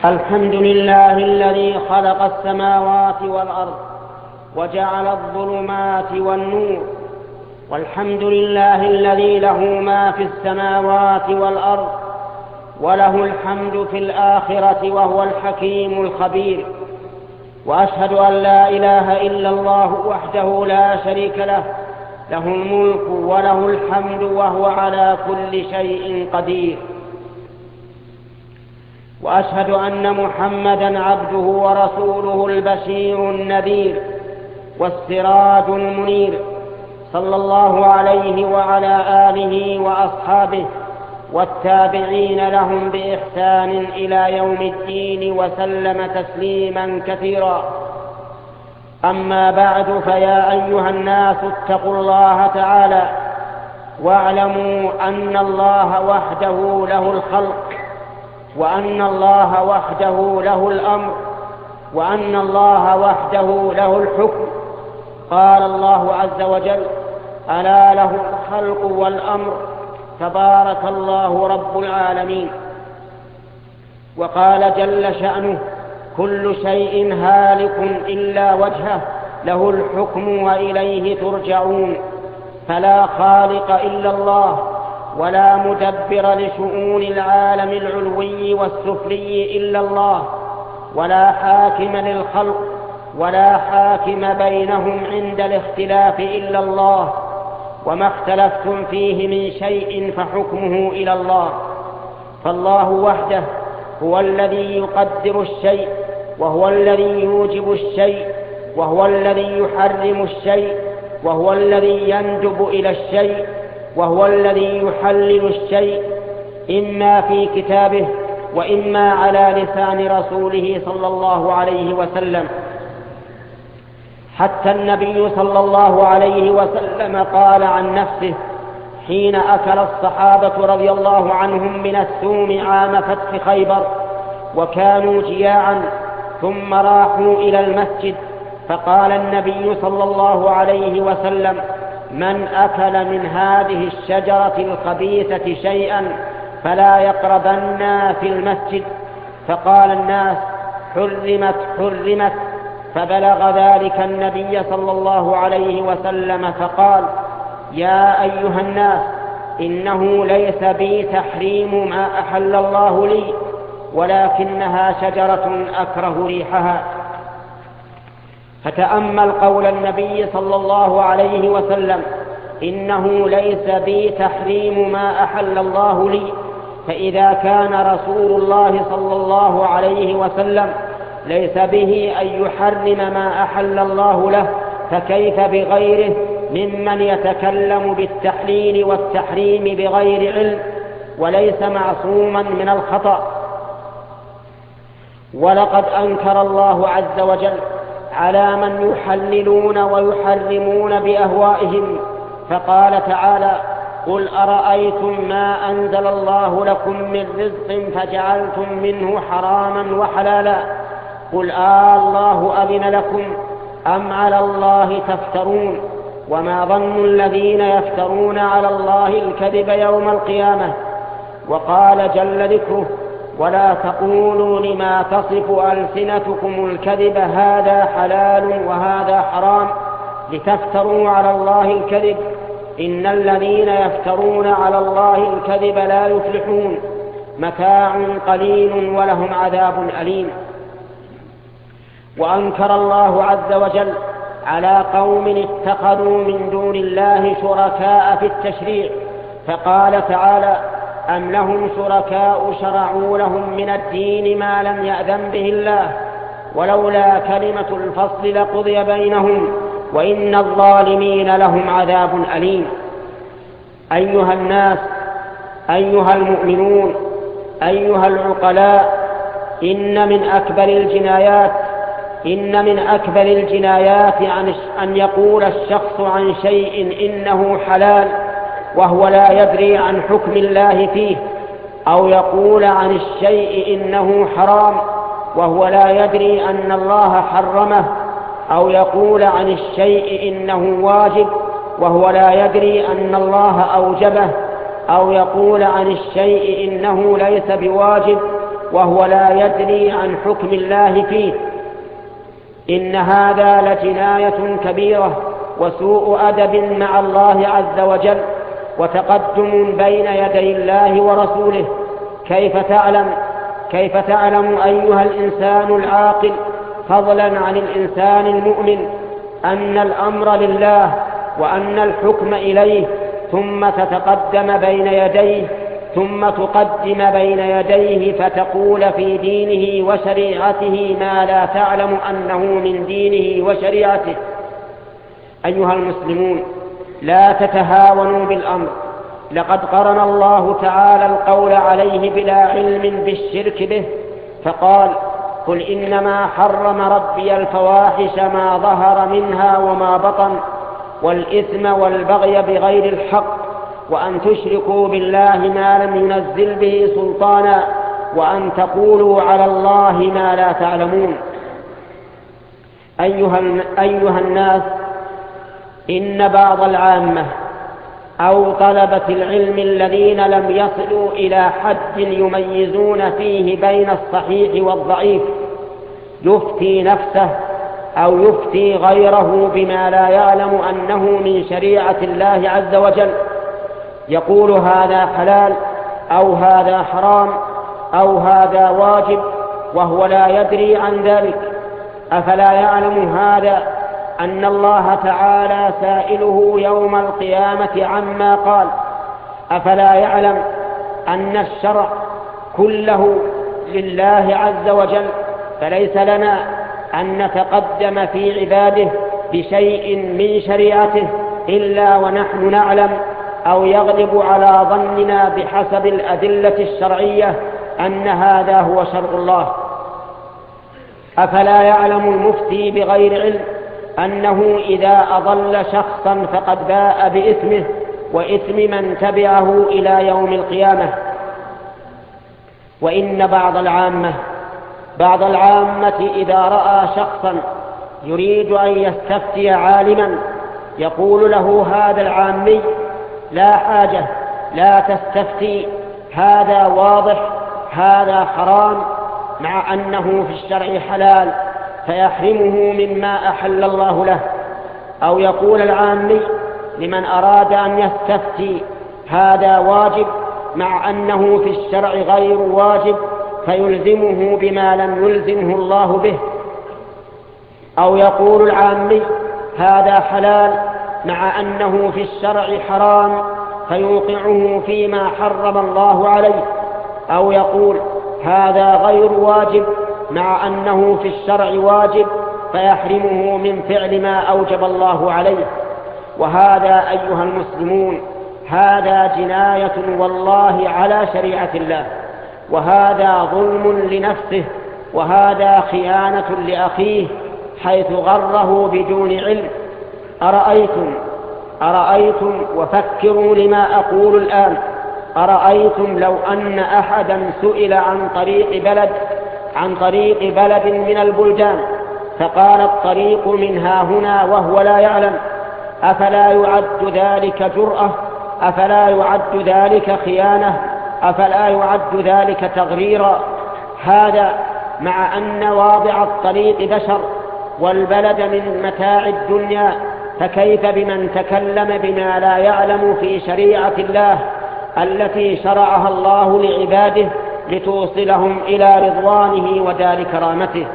الحمد لله الذي خلق السماوات والأرض وجعل الظلمات والنور، والحمد لله الذي له ما في السماوات والأرض وله الحمد في الآخرة وهو الحكيم الخبير. وأشهد أن لا إله إلا الله وحده لا شريك له، له الملك وله الحمد وهو على كل شيء قدير. وأشهد أن محمدًا عبده ورسوله البشير النذير والسراج المنير، صلى الله عليه وعلى آله وأصحابه والتابعين لهم بإحسان إلى يوم الدين وسلم تسليمًا كثيرا. أما بعد، فيا أيها الناس اتقوا الله تعالى واعلموا أن الله وحده له الخلق، وأن الله وحده له الأمر، وأن الله وحده له الحكم. قال الله عز وجل: ألا له الخلق والأمر، تبارك الله رب العالمين. وقال جل شأنه: كل شيء هالك إلا وجهه، له الحكم وإليه ترجعون. فلا خالق إلا الله، ولا مدبر لشؤون العالم العلوي والسفلي إلا الله، ولا حاكم للخلق ولا حاكم بينهم عند الاختلاف إلا الله. وما اختلفتم فيه من شيء فحكمه إلى الله. فالله وحده هو الذي يقدر الشيء، وهو الذي يوجب الشيء، وهو الذي يحرم الشيء، وهو الذي يندب إلى الشيء، وهو الذي يحلل الشيء، إما في كتابه وإما على لسان رسوله صلى الله عليه وسلم. حتى النبي صلى الله عليه وسلم قال عن نفسه حين أكل الصحابة رضي الله عنهم من الثوم عام فتح خيبر وكانوا جياعا، ثم راحوا إلى المسجد، فقال النبي صلى الله عليه وسلم: من أكل من هذه الشجرة الخبيثة شيئا فلا يقربن في المسجد. فقال الناس: حرمت حرمت. فبلغ ذلك النبي صلى الله عليه وسلم فقال: يا أيها الناس، إنه ليس بي تحريم ما أحل الله لي، ولكنها شجرة أكره ريحها. فتأمل قول النبي صلى الله عليه وسلم: إنه ليس بي تحريم ما أحل الله لي. فإذا كان رسول الله صلى الله عليه وسلم ليس به أن يحرم ما أحل الله له، فكيف بغيره ممن يتكلم بالتحليل والتحريم بغير علم وليس معصوما من الخطأ؟ ولقد أنكر الله عز وجل على من يحللون ويحرمون بأهوائهم، فقال تعالى: قل أرأيتم ما أنزل الله لكم من رزق فجعلتم منه حراما وحلالا، قل الله أذن لكم أم على الله تفترون؟ وما ظن الذين يفترون على الله الكذب يوم القيامة. وقال جل ذكره: ولا تقولوا لما تصف ألسنتكم الكذب هذا حلال وهذا حرام لتفتروا على الله الكذب، إن الذين يفترون على الله الكذب لا يفلحون، متاع قليل ولهم عذاب أليم. وأنكر الله عز وجل على قوم اتخذوا من دون الله شركاء في التشريع، فقال تعالى: أم لهم شركاء شرعوا لهم من الدين ما لم يأذن به الله، ولولا كلمة الفصل لقضي بينهم وإن الظالمين لهم عذاب أليم. أيها الناس، أيها المؤمنون، أيها العقلاء، إن من أكبر الجنايات أن يقول الشخص عن شيء إنه حلال وهو لا يدري عن حكم الله فيه، أو يقول عن الشيء إنه حرام وهو لا يدري أن الله حرمه، أو يقول عن الشيء إنه واجب وهو لا يدري أن الله أوجبه، أو يقول عن الشيء إنه ليس بواجب وهو لا يدري عن حكم الله فيه. إن هذا لجناية كبيرة وسوء أدب مع الله عز وجل وتقدم بين يدي الله ورسوله. كيف تعلم أيها الإنسان العاقل فضلا عن الإنسان المؤمن أن الأمر لله وأن الحكم إليه، ثم تتقدم بين يديه فتقول في دينه وشريعته ما لا تعلم أنه من دينه وشريعته؟ أيها المسلمون، لا تتهاونوا بالأمر. لقد قرن الله تعالى القول عليه بلا علم بالشرك به، فقال: قل إنما حرم ربي الفواحش ما ظهر منها وما بطن والإثم والبغي بغير الحق وأن تشركوا بالله ما لم ينزل به سلطانا وأن تقولوا على الله ما لا تعلمون. أيها الناس، إن بعض العامة أو طلبة العلم الذين لم يصلوا إلى حد يميزون فيه بين الصحيح والضعيف يفتي نفسه أو يفتي غيره بما لا يعلم أنه من شريعة الله عز وجل، يقول هذا حلال أو هذا حرام أو هذا واجب وهو لا يدري عن ذلك. أفلا يعلم هذا أن الله تعالى سائله يوم القيامة عما قال؟ أفلا يعلم أن الشرع كله لله عز وجل، فليس لنا أن نتقدم في عباده بشيء من شريعته إلا ونحن نعلم أو يغلب على ظننا بحسب الأدلة الشرعية أن هذا هو شرع الله؟ أفلا يعلم المفتي بغير علم أنه إذا أضل شخصا فقد باء بإثمه وإثم من تبعه إلى يوم القيامة؟ وإن بعض العامة إذا رأى شخصا يريد أن يستفتي عالما يقول له هذا العامي: لا حاجة، لا تستفتي، هذا واضح، هذا حرام، مع أنه في الشرع حلال، فيحرمه مما أحل الله له. أو يقول العامي لمن أراد أن يستفتي: هذا واجب، مع أنه في الشرع غير واجب، فيلزمه بما لم يلزمه الله به. أو يقول العامي: هذا حلال، مع أنه في الشرع حرام، فيوقعه فيما حرم الله عليه. أو يقول: هذا غير واجب، مع أنه في الشرع واجب، فيحرمه من فعل ما أوجب الله عليه. وهذا أيها المسلمون هذا جناية والله على شريعة الله، وهذا ظلم لنفسه، وهذا خيانة لأخيه حيث غره بدون علم. أرأيتم وفكروا لما أقول الآن، أرأيتم لو أن أحدا سئل عن طريق بلد من البلدان فقال الطريق من ها هنا وهو لا يعلم، أفلا يعد ذلك جرأة؟ أفلا يعد ذلك خيانة؟ أفلا يعد ذلك تغريرا؟ هذا مع أن واضع الطريق بشر والبلد من متاع الدنيا، فكيف بمن تكلم بما لا يعلم في شريعة الله التي شرعها الله لعباده لتوصلهم إلى رضوانه ودار كرامته؟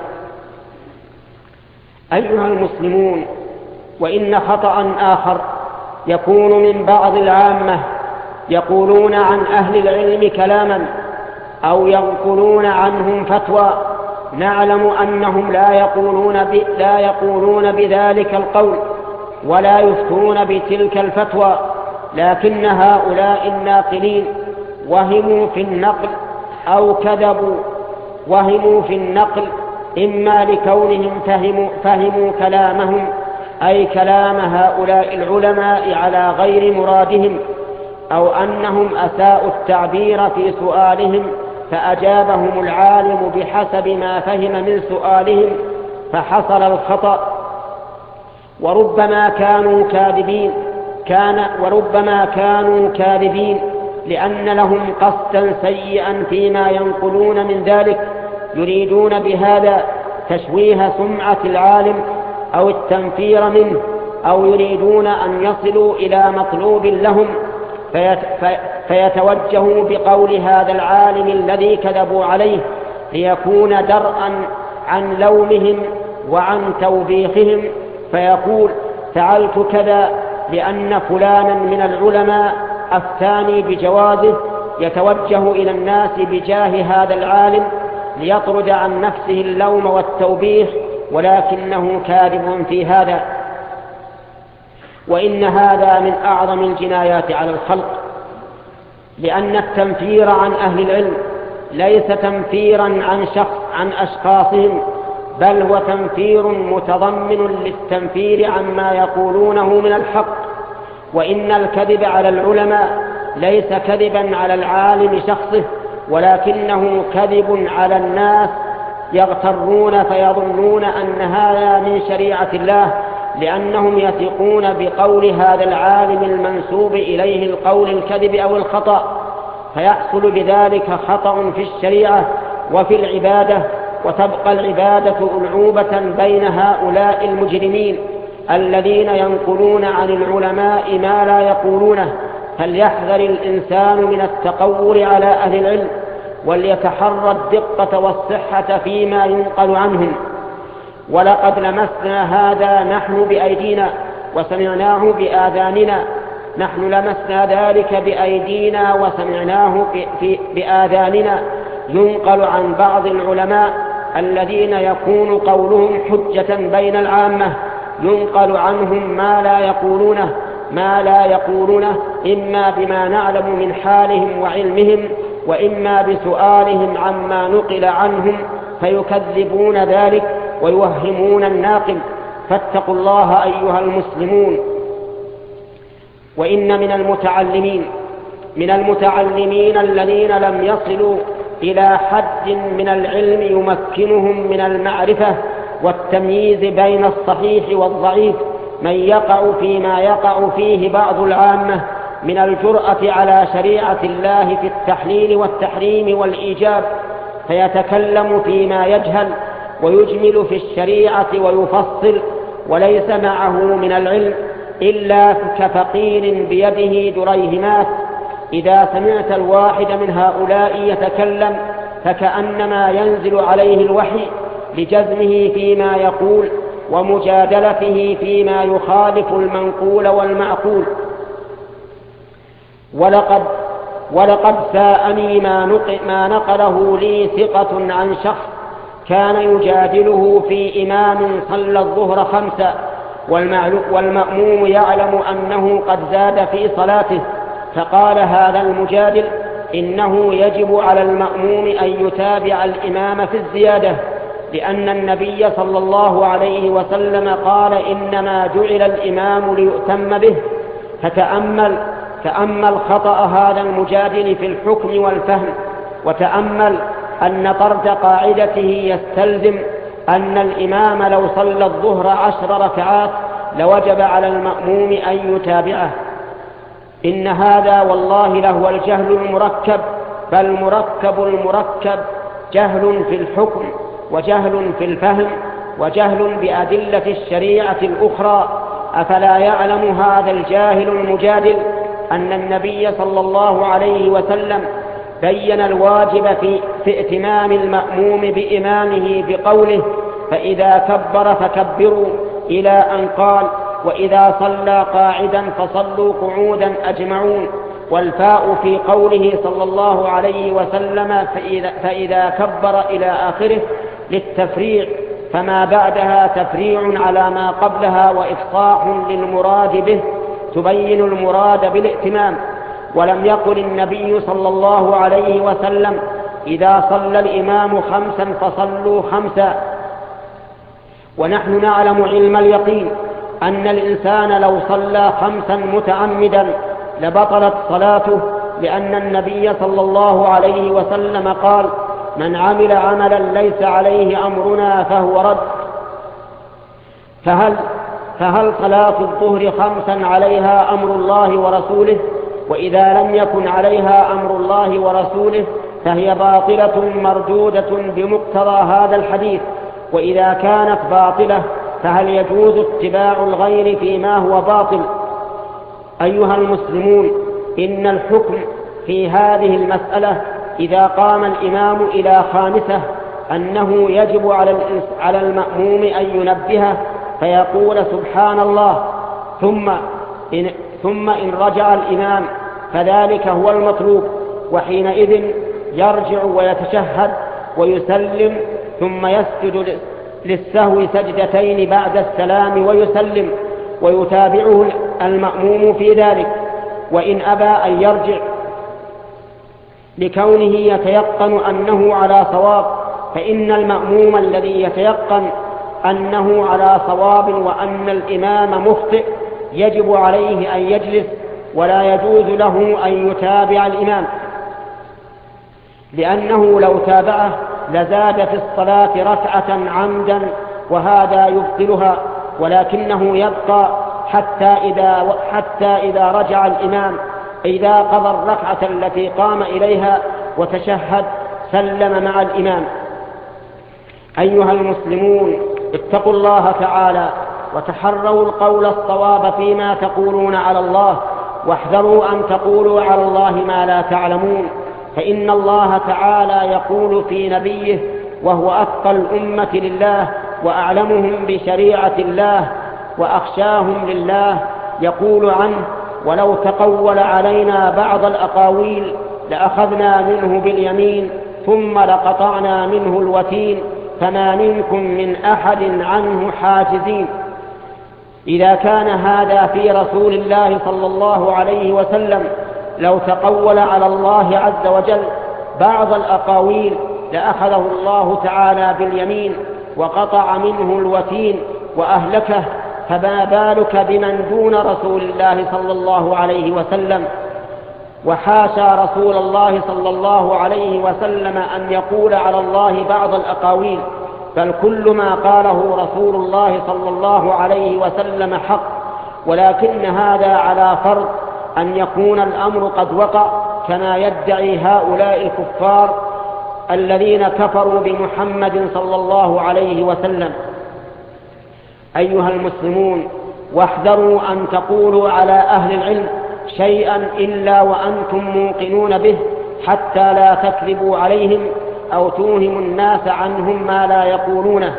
أيها المسلمون، وإن خطأ آخر يكون من بعض العامة يقولون عن أهل العلم كلاما أو ينقلون عنهم فتوى نعلم أنهم لا يقولون بذلك القول ولا يفتون بتلك الفتوى، لكن هؤلاء الناقلين وهموا في النقل أو كذبوا. وهموا في النقل إما لكونهم فهموا كلامهم أي كلام هؤلاء العلماء على غير مرادهم، أو أنهم أساءوا التعبير في سؤالهم فأجابهم العالم بحسب ما فهم من سؤالهم فحصل الخطأ. وربما كانوا كاذبين لأن لهم قصدا سيئا فيما ينقلون من ذلك، يريدون بهذا تشويه سمعة العالم أو التنفير منه، أو يريدون أن يصلوا إلى مطلوب لهم فيتوجهوا بقول هذا العالم الذي كذبوا عليه ليكون درءا عن لومهم وعن توبيخهم، فيقول فعلت كذا لأن فلانا من العلماء أفتاني بجوازه، يتوجه إلى الناس بجاه هذا العالم ليطرد عن نفسه اللوم والتوبيخ، ولكنه كاذب في هذا. وإن هذا من أعظم الجنايات على الخلق، لأن التنفير عن أهل العلم ليس تنفيرا عن أشخاصهم، بل هو تنفير متضمن للتنفير عما يقولونه من الحق. وإن الكذب على العلماء ليس كذبا على العالم شخصه، ولكنه كذب على الناس يغترون فيظنون أن هذا من شريعة الله، لأنهم يثقون بقول هذا العالم المنسوب إليه القول الكذب أو الخطأ، فيحصل بذلك خطأ في الشريعة وفي العبادة، وتبقى العبادة ألعوبة بين هؤلاء المجرمين الذين ينقلون عن العلماء ما لا يقولونه. فليحذر الإنسان من التقول على أهل العلم، وليتحرى الدقة والصحة فيما ينقل عنهم. ولقد لمسنا هذا نحن بأيدينا وسمعناه بآذاننا، نحن لمسنا ذلك بأيدينا وسمعناه بآذاننا، ينقل عن بعض العلماء الذين يكون قولهم حجة بين العامة، ينقل عنهم ما لا يقولونه إما بما نعلم من حالهم وعلمهم، وإما بسؤالهم عما نقل عنهم، فيكذبون ذلك ويوهمون الناقل. فاتقوا الله أيها المسلمون. وإن من المتعلمين الذين لم يصلوا إلى حد من العلم يمكنهم من المعرفة والتمييز بين الصحيح والضعيف من يقع فيما يقع فيه بعض العامة من الجرأة على شريعة الله في التحليل والتحريم والإيجاب، فيتكلم فيما يجهل ويجمل في الشريعة ويفصل، وليس معه من العلم إلا كفقير بيده دريهمات. إذا سمعت الواحد من هؤلاء يتكلم فكأنما ينزل عليه الوحي لجزمه فيما يقول ومجادلته فيما يخالف المنقول والمعقول. ولقد ساءني ما نقله لي ثقة عن شخص كان يجادله في إمام صلى الظهر 5 والمأموم يعلم أنه قد زاد في صلاته، فقال هذا المجادل إنه يجب على المأموم أن يتابع الإمام في الزيادة، لأن النبي صلى الله عليه وسلم قال إنما جعل الإمام ليؤتم به. فتأمل خطأ هذا المجادل في الحكم والفهم، وتأمل أن طرد قاعدته يستلزم أن الإمام لو صلى الظهر 10 ركعات لوجب على المأموم أن يتابعه. إن هذا والله لهو الجهل المركب، بل المركب جهل في الحكم وجهل في الفهم وجهل بأدلة الشريعة الأخرى. أفلا يعلم هذا الجاهل المجادل أن النبي صلى الله عليه وسلم بين الواجب في ائتمام المأموم بإمامه بقوله فإذا كبر فكبروا، إلى أن قال وإذا صلى قاعدا فصلوا قعودا أجمعون، والفاء في قوله صلى الله عليه وسلم فإذا كبر إلى آخره للتفريع، فما بعدها تفريع على ما قبلها وإفصاح للمراد به، تبين المراد بالائتمام. ولم يقل النبي صلى الله عليه وسلم إذا صلى الإمام 5 فصلوا 5. ونحن نعلم علم اليقين أن الإنسان لو صلى 5 متعمدا لبطلت صلاته، لأن النبي صلى الله عليه وسلم قال من عمل عملا ليس عليه أمرنا فهو رد. فهل صلاة الظهر 5 عليها أمر الله ورسوله؟ وإذا لم يكن عليها أمر الله ورسوله فهي باطلة مردودة بمقتضى هذا الحديث. وإذا كانت باطلة فهل يجوز اتباع الغير فيما هو باطل؟ أيها المسلمون، إن الحكم في هذه المسألة إذا قام الإمام إلى خامسة أنه يجب على المأموم أن ينبهه فيقول سبحان الله، ثم إن رجع الإمام فذلك هو المطلوب، وحينئذ يرجع ويتشهد ويسلم، ثم يسجد للسهو سجدتين بعد السلام ويسلم، ويتابعه المأموم في ذلك. وإن أبى أن يرجع لكونه يتيقن أنه على صواب، فإن المأموم الذي يتيقن أنه على صواب وأن الإمام مخطئ يجب عليه أن يجلس، ولا يجوز له أن يتابع الإمام، لأنه لو تابعه لزاد في الصلاة ركعة عمدا وهذا يبطلها، ولكنه يبقى حتى إذا رجع الإمام، إذا قضى الركعة التي قام إليها وتشهد سلم مع الإمام. أيها المسلمون، اتقوا الله تعالى وتحروا القول الصواب فيما تقولون على الله، واحذروا أن تقولوا على الله ما لا تعلمون، فإن الله تعالى يقول في نبيه وهو أتقى الأمة لله وأعلمهم بشريعة الله وأخشاهم لله، يقول عنه: ولو تقول علينا بعض الأقاويل لأخذنا منه باليمين ثم لقطعنا منه الوتين فما منكم من أحد عنه حاجزين. إذا كان هذا في رسول الله صلى الله عليه وسلم، لو تقول على الله عز وجل بعض الأقاويل لأخذه الله تعالى باليمين وقطع منه الوتين وأهلكه، فما بالك بمن دون رسول الله صلى الله عليه وسلم؟ وحاشا رسول الله صلى الله عليه وسلم أن يقول على الله بعض الأقاويل، بل كل ما قاله رسول الله صلى الله عليه وسلم حق، ولكن هذا على فرض أن يكون الأمر قد وقع كما يدعي هؤلاء الكفار الذين كفروا بمحمد صلى الله عليه وسلم. أيها المسلمون، واحذروا أن تقولوا على أهل العلم شيئا إلا وأنتم موقنون به، حتى لا تكذبوا عليهم أو توهموا الناس عنهم ما لا يقولونه.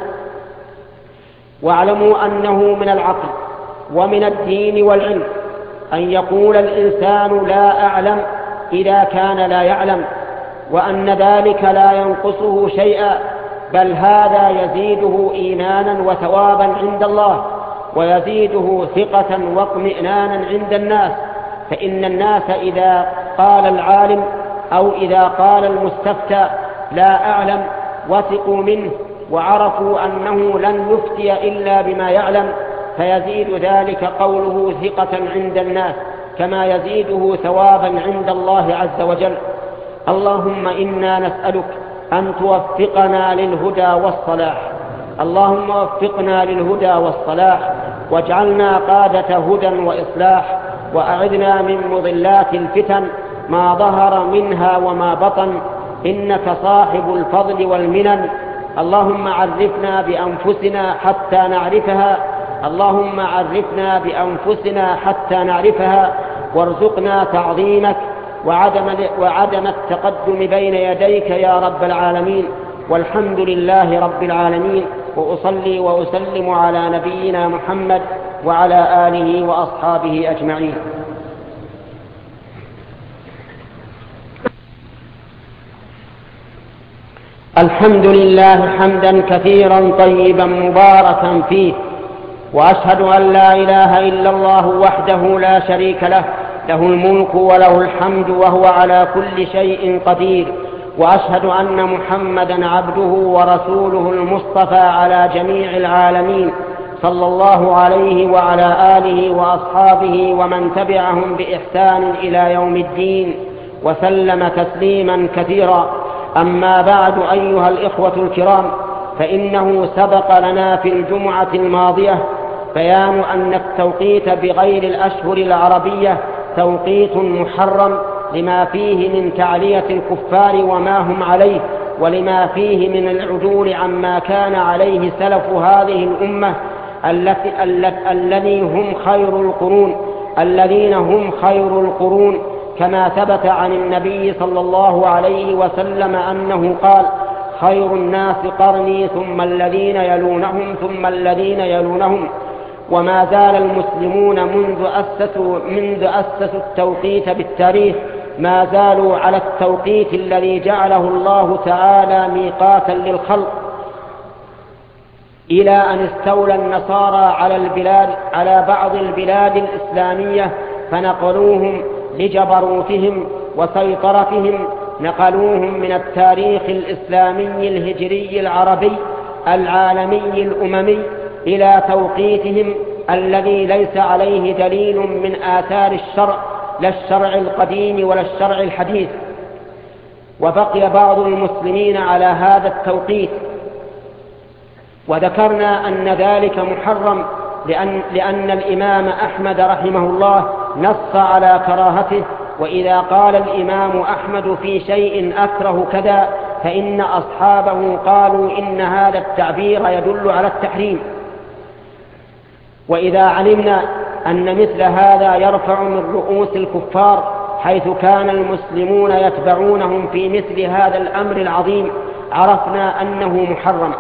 واعلموا أنه من العقل ومن الدين والعلم أن يقول الإنسان لا أعلم إذا كان لا يعلم، وأن ذلك لا ينقصه شيئا، بل هذا يزيده إيمانا وثوابا عند الله، ويزيده ثقة واطمئنانا عند الناس. فإن الناس إذا قال العالم أو إذا قال المستفتى لا أعلم وثقوا منه وعرفوا أنه لن يفتي إلا بما يعلم، فيزيد ذلك قوله ثقة عند الناس كما يزيده ثوابا عند الله عز وجل. اللهم إنا نسألك أن توفقنا للهدى والصلاح، اللهم وفقنا للهدى والصلاح، واجعلنا قادة هدى وإصلاح، وأعذنا من مضلات الفتن ما ظهر منها وما بطن، إنك صاحب الفضل والمنن. اللهم عرفنا بأنفسنا حتى نعرفها، اللهم عرفنا بأنفسنا حتى نعرفها، وارزقنا تعظيمك وعدم التقدم بين يديك يا رب العالمين. والحمد لله رب العالمين، وأصلي وأسلم على نبينا محمد وعلى آله وأصحابه أجمعين. الحمد لله حمدا كثيرا طيبا مباركا فيه، وأشهد أن لا إله إلا الله وحده لا شريك له، له الملك وله الحمد وهو على كل شيء قدير. وأشهد أن محمدا عبده ورسوله المصطفى على جميع العالمين، صلى الله عليه وعلى آله وأصحابه ومن تبعهم بإحسان إلى يوم الدين، وسلم تسليما كثيرا. أما بعد، أيها الإخوة الكرام، فإنه سبق لنا في الجمعة الماضية بيان أن التوقيت بغير الأشهر العربية توقيت محرم لما فيه من تعلية الكفار وما هم عليه، ولما فيه من العدول عما كان عليه سلف هذه الأمة الذين هم خير القرون، كما ثبت عن النبي صلى الله عليه وسلم أنه قال: خير الناس قرني ثم الذين يلونهم ثم الذين يلونهم. وما زال المسلمون منذ أسسوا التوقيت بالتاريخ ما زالوا على التوقيت الذي جعله الله تعالى ميقاتا للخلق، إلى أن استولى النصارى على بعض البلاد الإسلامية فنقلوهم لجبروتهم وسيطرتهم، نقلوهم من التاريخ الإسلامي الهجري العربي العالمي الأممي إلى توقيتهم الذي ليس عليه دليل من آثار الشرع، لا الشرع القديم ولا الشرع الحديث. وبقي بعض المسلمين على هذا التوقيت، وذكرنا أن ذلك محرم لأن الإمام أحمد رحمه الله نص على كراهته. وإذا قال الإمام أحمد في شيء أكره كذا فإن أصحابه قالوا إن هذا التعبير يدل على التحريم. وإذا علمنا أن مثل هذا يرفع من رؤوس الكفار، حيث كان المسلمون يتبعونهم في مثل هذا الأمر العظيم، عرفنا أنه محرم.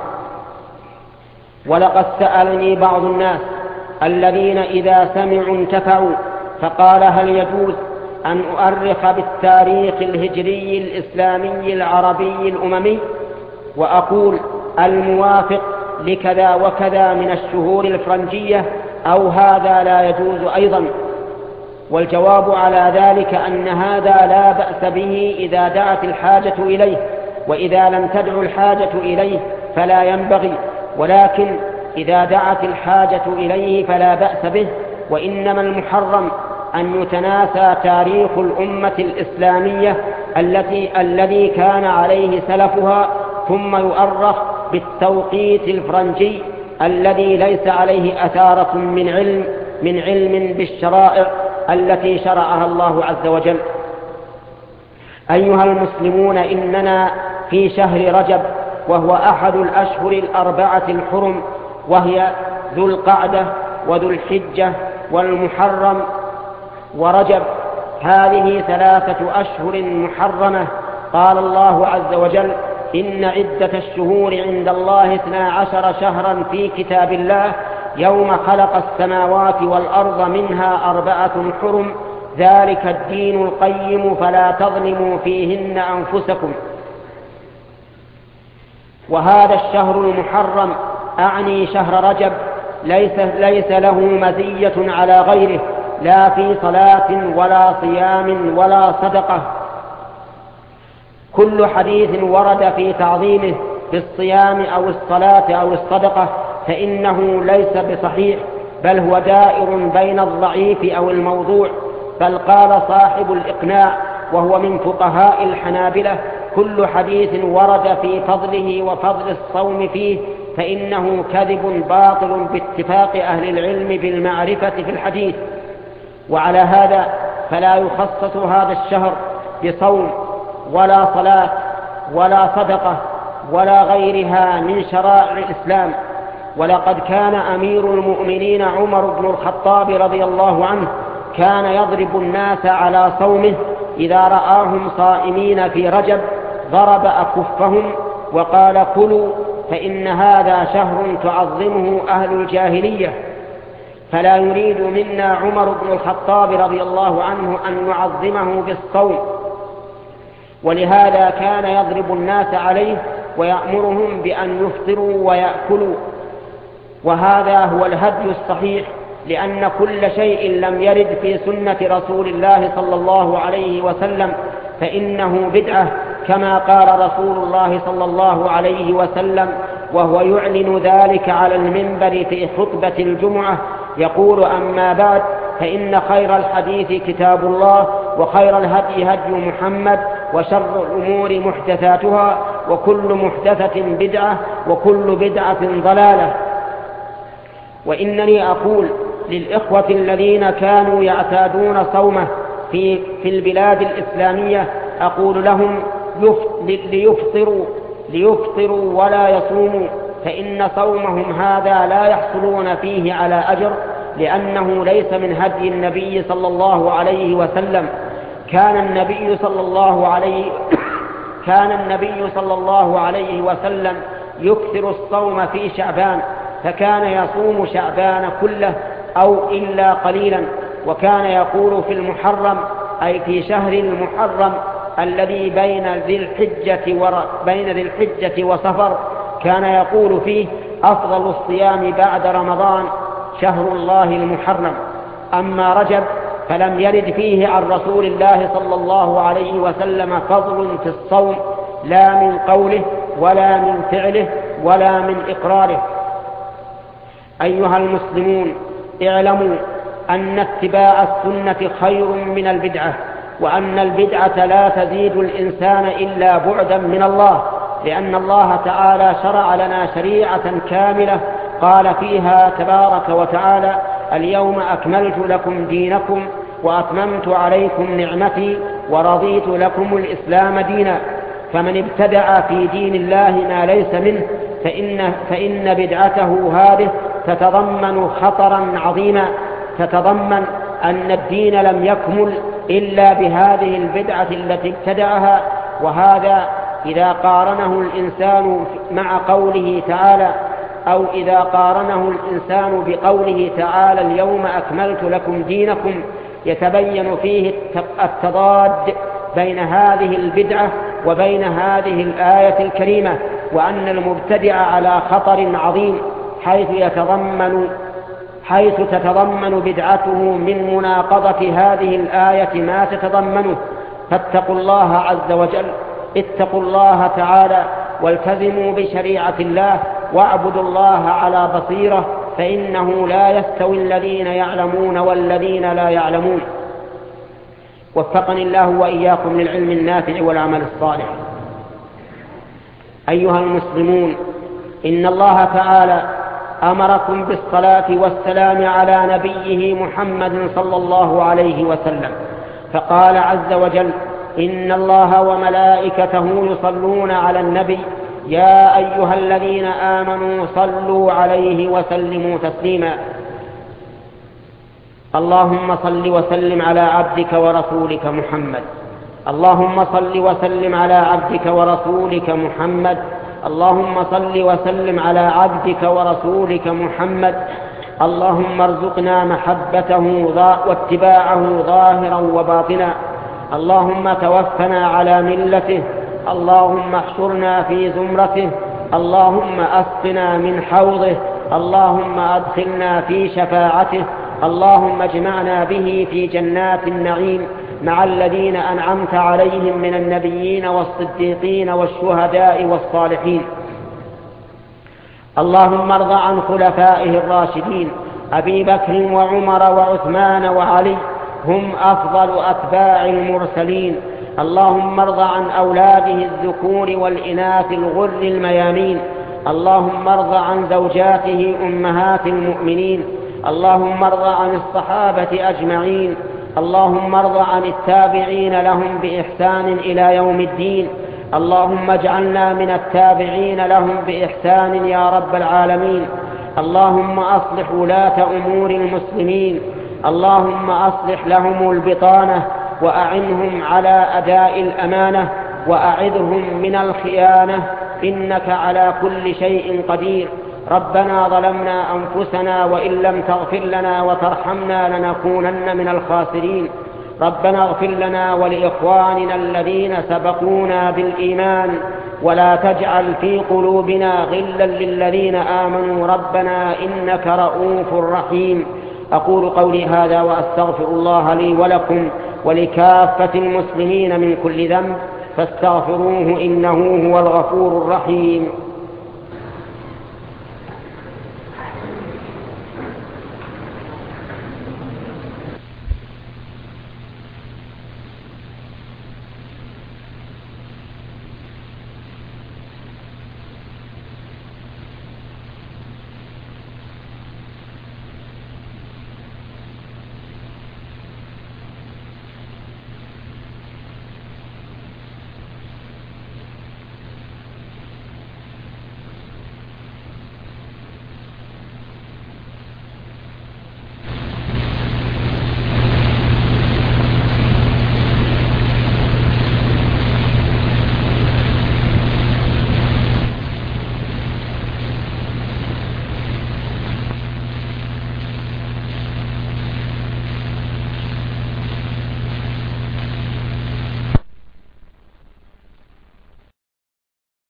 ولقد سألني بعض الناس الذين إذا سمعوا انتفعوا، فقال: هل يجوز أن أؤرخ بالتاريخ الهجري الإسلامي العربي الأممي وأقول الموافق لكذا وكذا من الشهور الفرنجية، أو هذا لا يجوز أيضا؟ والجواب على ذلك أن هذا لا بأس به إذا دعت الحاجة إليه، وإذا لم تدع الحاجة إليه فلا ينبغي، ولكن إذا دعت الحاجة إليه فلا بأس به. وإنما المحرم أن يتناسى تاريخ الأمة الإسلامية الذي كان عليه سلفها، ثم يؤرخ بالتوقيت الفرنجي الذي ليس عليه أثارة من علم بالشرائع التي شرعها الله عز وجل. أيها المسلمون، إننا في شهر رجب، وهو أحد الأشهر الأربعة الحرم، وهي ذو القعدة وذو الحجة والمحرم ورجب. هذه 3 أشهر محرمة. قال الله عز وجل: إن عدة الشهور عند الله 12 شهرا في كتاب الله يوم خلق السماوات والأرض منها 4 حرم ذلك الدين القيم فلا تظلموا فيهن أنفسكم. وهذا الشهر المحرم أعني شهر رجب ليس له مزية على غيره، لا في صلاة ولا صيام ولا صدقة. كل حديث ورد في تعظيمه بالصيام أو الصلاة أو الصدقة فإنه ليس بصحيح، بل هو دائر بين الضعيف أو الموضوع. بل قال صاحب الإقناع وهو من فقهاء الحنابلة: كل حديث ورد في فضله وفضل الصوم فيه فإنه كذب باطل باتفاق أهل العلم بالمعرفة في الحديث. وعلى هذا فلا يخصص هذا الشهر بصوم ولا صلاة ولا صدقة ولا غيرها من شرائع الإسلام. ولقد كان أمير المؤمنين عمر بن الخطاب رضي الله عنه كان يضرب الناس على صومه، إذا رآهم صائمين في رجب ضرب أكفهم وقال: كلوا فإن هذا شهر تعظمه أهل الجاهلية. فلا يريد منا عمر بن الخطاب رضي الله عنه أن نعظمه بالصوم، ولهذا كان يضرب الناس عليه ويأمرهم بأن يفطروا ويأكلوا. وهذا هو الهدي الصحيح، لأن كل شيء لم يرد في سنة رسول الله صلى الله عليه وسلم فإنه بدعة، كما قال رسول الله صلى الله عليه وسلم وهو يعلن ذلك على المنبر في خطبة الجمعة، يقول: أما بعد، فإن خير الحديث كتاب الله، وخير الهدي هدي محمد، وشر الأمور محدثاتها، وكل محدثة بدعة، وكل بدعة ضلالة. وإنني أقول للإخوة الذين كانوا يعتادون صومه في البلاد الإسلامية أقول لهم ليفطروا ولا يصوموا، فإن صومهم هذا لا يحصلون فيه على أجر، لأنه ليس من هدي النبي صلى الله عليه وسلم. كان النبي صلى الله عليه وسلم يكثر الصوم في شعبان، فكان يصوم شعبان كله أو إلا قليلا، وكان يقول في المحرم، أي في شهر المحرم الذي بين ذي الحجة وصفر، كان يقول فيه: أفضل الصيام بعد رمضان شهر الله المحرم. أما رجب فلم يرد فيه عن رسول الله صلى الله عليه وسلم فضل في الصوم، لا من قوله ولا من فعله ولا من إقراره. أيها المسلمون، اعلموا أن اتباع السنة خير من البدعة، وأن البدعة لا تزيد الإنسان إلا بعدا من الله، لأن الله تعالى شرع لنا شريعة كاملة قال فيها تبارك وتعالى: اليوم أكملت لكم دينكم وأتممت عليكم نعمتي ورضيت لكم الإسلام دينا. فمن ابتدع في دين الله ما ليس منه فإن بدعته هذه تتضمن خطرا عظيما، تتضمن أن الدين لم يكمل إلا بهذه البدعة التي ابتدعها. وهذا إذا قارنه الإنسان مع قوله تعالى، أو إذا قارنه الإنسان بقوله تعالى: اليوم أكملت لكم دينكم، يتبين فيه التضاد بين هذه البدعة وبين هذه الآية الكريمة، وأن المبتدع على خطر عظيم، حيث تتضمن بدعته من مناقضة هذه الآية ما تتضمنه. فاتقوا الله عز وجل، اتقوا الله تعالى والتزموا بشريعة الله واعبدوا الله على بصيرة، فإنه لا يستوي الذين يعلمون والذين لا يعلمون. وفقني الله وإياكم للعلم النافع والعمل الصالح. أيها المسلمون، إن الله تعالى أمركم بالصلاة والسلام على نبيه محمد صلى الله عليه وسلم، فقال عز وجل: إن الله وملائكته يصلون على النبي يا أيها الذين آمنوا صلوا عليه وسلموا تسليما. اللهم صل وسلم على عبدك ورسولك محمد. اللهم صل وسلم على عبدك ورسولك محمد. اللهم صل وسلم على عبدك ورسولك محمد. اللهم ارزقنا محبته واتباعه ظاهرا وباطنا. اللهم توفنا على ملته. اللهم احشرنا في زمرته. اللهم اسقنا من حوضه. اللهم ادخلنا في شفاعته. اللهم اجمعنا به في جنات النعيم مع الذين أنعمت عليهم من النبيين والصديقين والشهداء والصالحين. اللهم ارض عن خلفائه الراشدين أبي بكر وعمر وعثمان وعلي، هم أفضل أتباع المرسلين. اللهم ارض عن أولاده الذكور والإناث الغر الميامين. اللهم ارض عن زوجاته أمهات المؤمنين. اللهم ارض عن الصحابة أجمعين. اللهم ارض عن التابعين لهم بإحسان إلى يوم الدين. اللهم اجعلنا من التابعين لهم بإحسان يا رب العالمين. اللهم أصلح ولاة أمور المسلمين. اللهم أصلح لهم البطانة وأعنهم على أداء الأمانة وأعذهم من الخيانة، إنك على كل شيء قدير. ربنا ظلمنا أنفسنا وإن لم تغفر لنا وترحمنا لنكونن من الخاسرين. ربنا اغفر لنا ولإخواننا الذين سبقونا بالإيمان ولا تجعل في قلوبنا غلا للذين آمنوا ربنا إنك رؤوف رحيم. أقول قولي هذا وأستغفر الله لي ولكم ولكافة المسلمين من كل ذنب فاستغفروه إنه هو الغفور الرحيم.